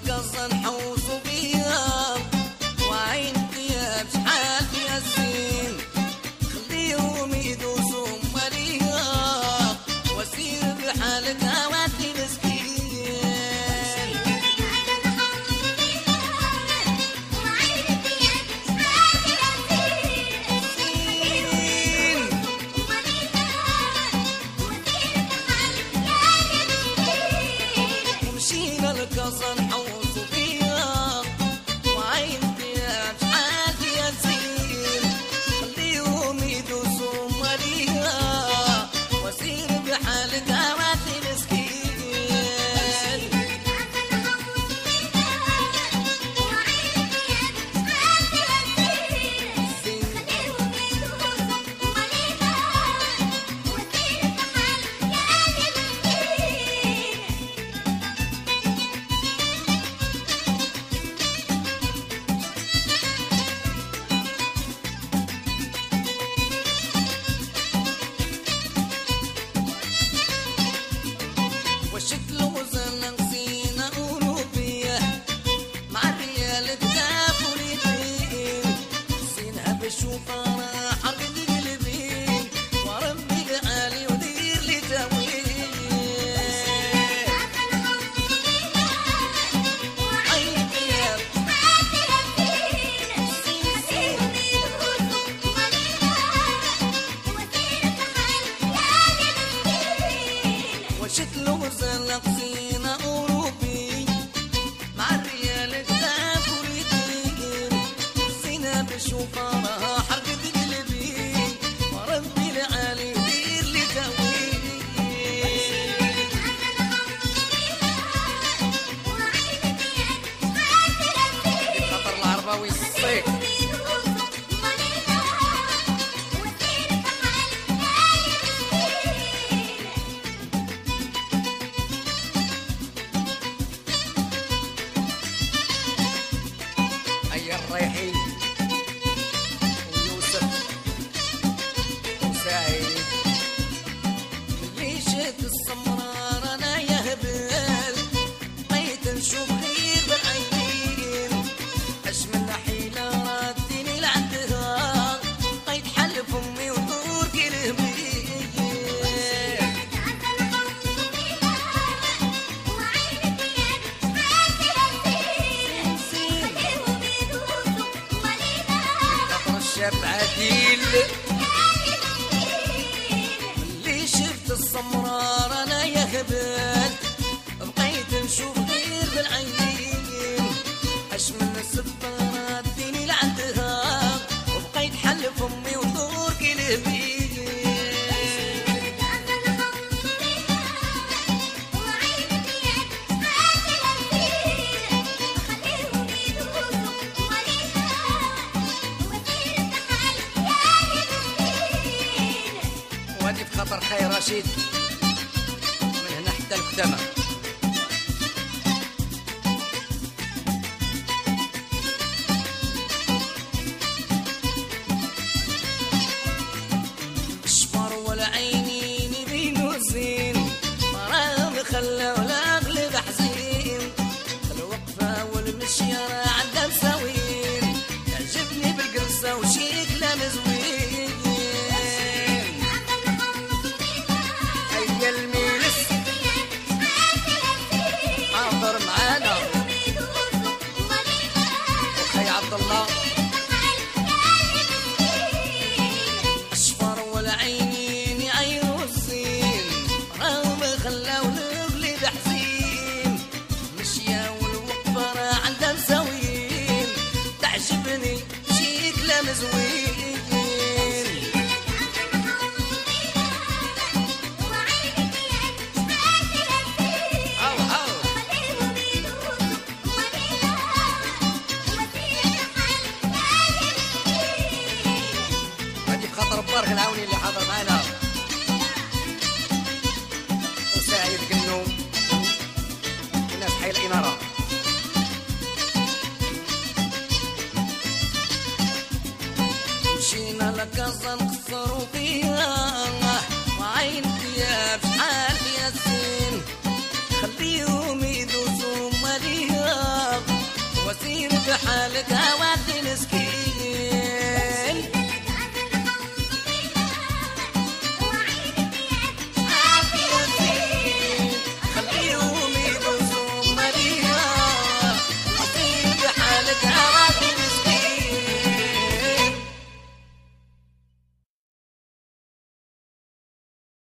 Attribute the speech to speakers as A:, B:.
A: القصة نحوص بيها وعين طياب شحال فيها الزين خليهم يدوسوا ماليها وسير بحالك هواتي مسكين القصة نحوص فيها وعين طياب شحال فيها الزين خليهم يدوسوا ماليها وسير بحالك هواتي مسكين شكله زلق زينة أوروبية مع الريال كتاف وليدين زينها بشوفها راح أرقد قلبين وربي العالي ودير لي تاويل عين طياب وشكله زلق زينة أوروبي مع الريال كتاف وليدين زينة بشوفها راح أرقد قلبي وربي العالي يدير لي تاويل خطر العرباوي الصيف الرايحين ويوسف وسعيد اللي شفت السمرار انا يهبل بقيت نشوف غير بالعينين اش من حيله رديني لعندها بقيت حلف امي ودور قلبي شاب عديل اللي شفت السمرار انا يهبل بقيت نشوف غير بالعينين اش من السفارة اديني لعندها وبقيت حلف امي ودور قلبي وادي في خطر خير رشيد من هنا حتى الكتامة الشفر والعينين بينو زين مرام خلى ولا اغلب حزين الوقفة والمشية عدها مساوين تعجبني بالقرصة وشيكلها مزوين الميلس حاضر معانا وخي عبد الله الشفر والعينين يعيروا الزين راهم خلاو القلب حزين مشيا والوقفة عندها مساوين تعجبني شيكلها مزوين في حالك ودي مسكين